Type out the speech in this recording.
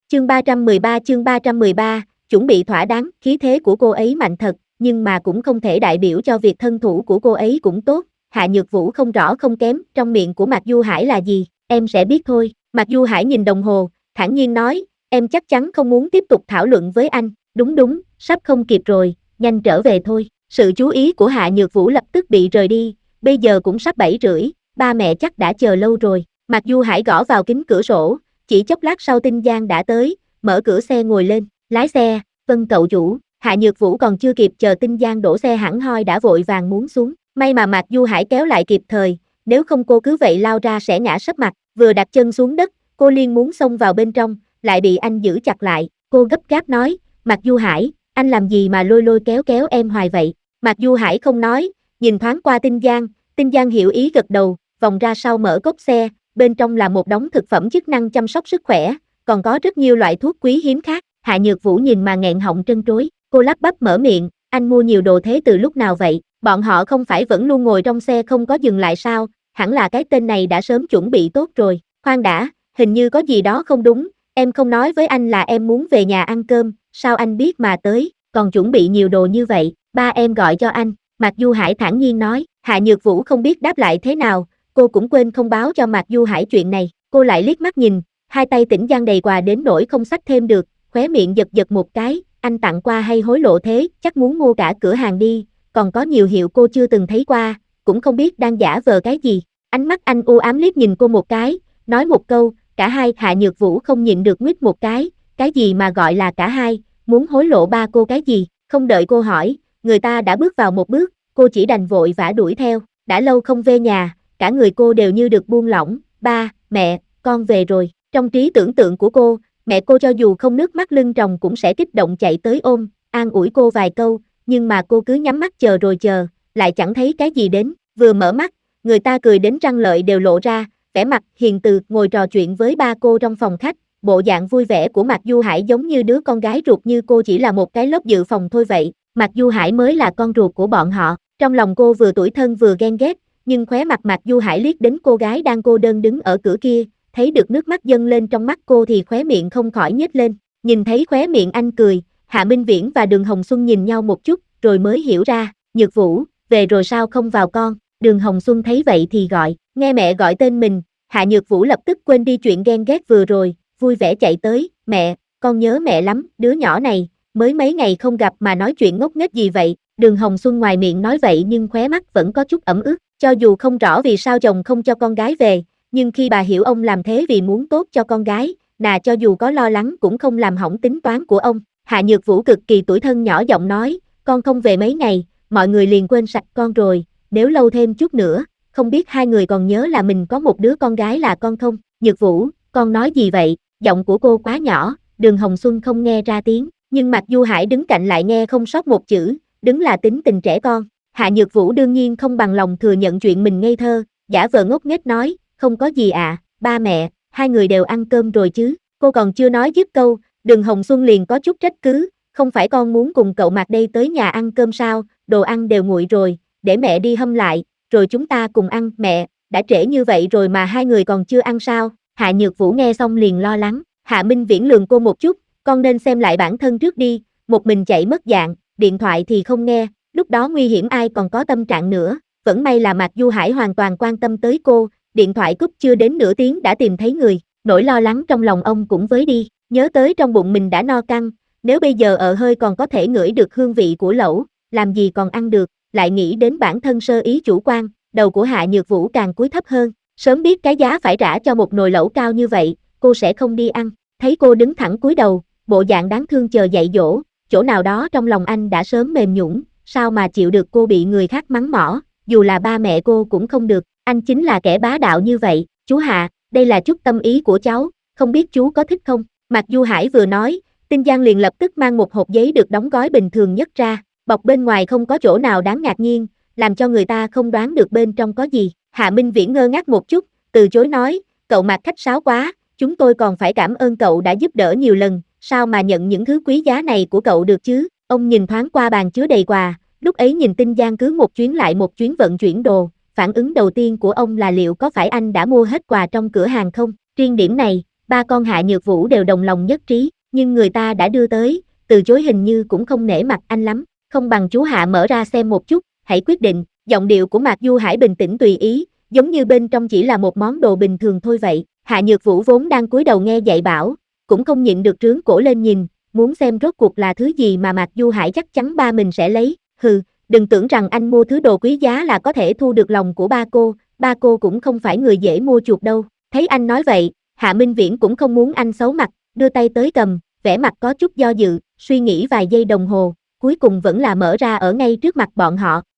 chương 313, chuẩn bị thỏa đáng, khí thế của cô ấy mạnh thật, nhưng mà cũng không thể đại biểu cho việc thân thủ của cô ấy cũng tốt. Hạ Nhược Vũ không rõ không kém, trong miệng của Mạc Du Hải là gì, em sẽ biết thôi. Mạc Du Hải nhìn đồng hồ, thản nhiên nói, em chắc chắn không muốn tiếp tục thảo luận với anh, đúng, sắp không kịp rồi, nhanh trở về thôi. Sự chú ý của Hạ Nhược Vũ lập tức bị rời đi, bây giờ cũng sắp 7:30, ba mẹ chắc đã chờ lâu rồi. Mạc Du Hải gõ vào kính cửa sổ, chỉ chốc lát sau Tinh Giang đã tới, mở cửa xe ngồi lên, lái xe, vâng cậu chủ. Hạ Nhược Vũ còn chưa kịp chờ Tinh Giang đổ xe hẳn hoi đã vội vàng muốn xuống, may mà Mạc Du Hải kéo lại kịp thời, nếu không cô cứ vậy lao ra sẽ ngã sấp mặt. Vừa đặt chân xuống đất, cô liền muốn xông vào bên trong, lại bị anh giữ chặt lại, cô gấp gáp nói, Mạc Du Hải, anh làm gì mà lôi lôi kéo kéo em hoài vậy? Mạc Du Hải không nói, nhìn thoáng qua Tinh Giang hiểu ý gật đầu, vòng ra sau mở cốp xe, bên trong là một đống thực phẩm chức năng chăm sóc sức khỏe, còn có rất nhiều loại thuốc quý hiếm khác. Hạ Nhược Vũ nhìn mà nghẹn họng trân trối, cô lắp bắp mở miệng, anh mua nhiều đồ thế từ lúc nào vậy? Bọn họ không phải vẫn luôn ngồi trong xe không có dừng lại sao? Hẳn là cái tên này đã sớm chuẩn bị tốt rồi. Khoan đã, hình như có gì đó không đúng, em không nói với anh là em muốn về nhà ăn cơm, sao anh biết mà tới, còn chuẩn bị nhiều đồ như vậy, ba em gọi cho anh. Mạc Du Hải thản nhiên nói. Hạ Nhược Vũ không biết đáp lại thế nào, cô cũng quên không báo cho Mạc Du Hải chuyện này, cô lại liếc mắt nhìn, hai tay Tĩnh Giang đầy quà đến nỗi không xách thêm được, khóe miệng giật một cái, anh tặng quà hay hối lộ thế, chắc muốn mua cả cửa hàng đi, còn có nhiều hiệu cô chưa từng thấy qua, cũng không biết đang giả vờ cái gì. Ánh mắt anh u ám liếc nhìn cô một cái, nói một câu, cả hai. Hạ Nhược Vũ không nhịn được nguyết một cái gì mà gọi là cả hai, muốn hối lộ ba cô cái gì? Không đợi cô hỏi, người ta đã bước vào một bước, cô chỉ đành vội vã đuổi theo, đã lâu không về nhà, cả người cô đều như được buông lỏng, ba, mẹ, con về rồi. Trong trí tưởng tượng của cô, mẹ cô cho dù không nước mắt lưng tròng cũng sẽ kích động chạy tới ôm, an ủi cô vài câu, nhưng mà cô cứ nhắm mắt chờ rồi chờ, lại chẳng thấy cái gì đến, vừa mở mắt, người ta cười đến răng lợi đều lộ ra, vẻ mặt hiền từ ngồi trò chuyện với ba cô trong phòng khách, bộ dạng vui vẻ của Mạc Du Hải giống như đứa con gái ruột như cô chỉ là một cái lốp dự phòng thôi vậy, Mạc Du Hải mới là con ruột của bọn họ. Trong lòng cô vừa tủi thân vừa ghen ghét, nhưng khóe mặt Mạc Du Hải liếc đến cô gái đang cô đơn đứng ở cửa kia, thấy được nước mắt dâng lên trong mắt cô thì khóe miệng không khỏi nhếch lên, nhìn thấy khóe miệng anh cười, Hạ Minh Viễn và Đường Hồng Xuân nhìn nhau một chút, rồi mới hiểu ra, Nhược Vũ, về rồi sao không vào con? Đường Hồng Xuân thấy vậy thì gọi, nghe mẹ gọi tên mình, Hạ Nhược Vũ lập tức quên đi chuyện ghen ghét vừa rồi, vui vẻ chạy tới, mẹ, con nhớ mẹ lắm, đứa nhỏ này, mới mấy ngày không gặp mà nói chuyện ngốc nghếch gì vậy? Đường Hồng Xuân ngoài miệng nói vậy nhưng khóe mắt vẫn có chút ẩm ướt, cho dù không rõ vì sao chồng không cho con gái về, nhưng khi bà hiểu ông làm thế vì muốn tốt cho con gái, cho dù có lo lắng cũng không làm hỏng tính toán của ông. Hạ Nhược Vũ cực kỳ tủi thân nhỏ giọng nói, con không về mấy ngày, mọi người liền quên sạch con rồi, nếu lâu thêm chút nữa, không biết hai người còn nhớ là mình có một đứa con gái là con không? Nhược Vũ, con nói gì vậy? Giọng của cô quá nhỏ, Đường Hồng Xuân không nghe ra tiếng, nhưng Mạc Du Hải đứng cạnh lại nghe không sót một chữ, đứng là tính tình trẻ con. Hạ Nhược Vũ đương nhiên không bằng lòng thừa nhận chuyện mình ngây thơ, giả vờ ngốc nghếch nói, không có gì ạ, ba mẹ, hai người đều ăn cơm rồi chứ? Cô còn chưa nói dứt câu, Đường Hồng Xuân liền có chút trách cứ, không phải con muốn cùng cậu Mạc đây tới nhà ăn cơm sao, đồ ăn đều nguội rồi, để mẹ đi hâm lại, rồi chúng ta cùng ăn. Mẹ, đã trễ như vậy rồi mà hai người còn chưa ăn sao? Hạ Nhược Vũ nghe xong liền lo lắng, Hạ Minh Viễn lườm cô một chút, con nên xem lại bản thân trước đi, một mình chạy mất dạng, điện thoại thì không nghe, lúc đó nguy hiểm ai còn có tâm trạng nữa, vẫn may là Mạc Du Hải hoàn toàn quan tâm tới cô, điện thoại cúp chưa đến nửa tiếng đã tìm thấy người, nỗi lo lắng trong lòng ông cũng với đi, nhớ tới trong bụng mình đã no căng, nếu bây giờ ở hơi còn có thể ngửi được hương vị của lẩu, làm gì còn ăn được, lại nghĩ đến bản thân sơ ý chủ quan, đầu của Hạ Nhược Vũ càng cúi thấp hơn, sớm biết cái giá phải trả cho một nồi lẩu cao như vậy, cô sẽ không đi ăn, thấy cô đứng thẳng cúi đầu, bộ dạng đáng thương chờ dạy dỗ, chỗ nào đó trong lòng anh đã sớm mềm nhũn, sao mà chịu được cô bị người khác mắng mỏ, dù là ba mẹ cô cũng không được, anh chính là kẻ bá đạo như vậy. Chú Hạ, đây là chút tâm ý của cháu, không biết chú có thích không? Mạc Du Hải vừa nói, Tinh Giang liền lập tức mang một hộp giấy được đóng gói bình thường nhất ra, bọc bên ngoài không có chỗ nào đáng ngạc nhiên, làm cho người ta không đoán được bên trong có gì. Hạ Minh Viễn ngơ ngác một chút, từ chối nói, cậu Mạc khách sáo quá, chúng tôi còn phải cảm ơn cậu đã giúp đỡ nhiều lần, sao mà nhận những thứ quý giá này của cậu được chứ? Ông nhìn thoáng qua bàn chứa đầy quà, lúc ấy nhìn Tinh Giang cứ một chuyến lại một chuyến vận chuyển đồ, phản ứng đầu tiên của ông là liệu có phải anh đã mua hết quà trong cửa hàng không? Riêng điểm này, Ba con Hạ Nhược Vũ đều đồng lòng nhất trí, nhưng người ta đã đưa tới, từ chối hình như cũng không nể mặt anh lắm, không bằng chú Hạ mở ra xem một chút, hãy quyết định. Giọng điệu của Mạc Du Hải bình tĩnh tùy ý, giống như bên trong chỉ là một món đồ bình thường thôi vậy. Hạ Nhược Vũ vốn đang cúi đầu nghe dạy bảo, cũng không nhịn được trướng cổ lên nhìn, muốn xem rốt cuộc là thứ gì mà Mạc Du Hải chắc chắn ba mình sẽ lấy. Hừ, đừng tưởng rằng anh mua thứ đồ quý giá là có thể thu được lòng của ba cô cũng không phải người dễ mua chuộc đâu. Thấy anh nói vậy, Hạ Minh Viễn cũng không muốn anh xấu mặt, đưa tay tới cầm, vẻ mặt có chút do dự, suy nghĩ vài giây đồng hồ, cuối cùng vẫn là mở ra ở ngay trước mặt bọn họ.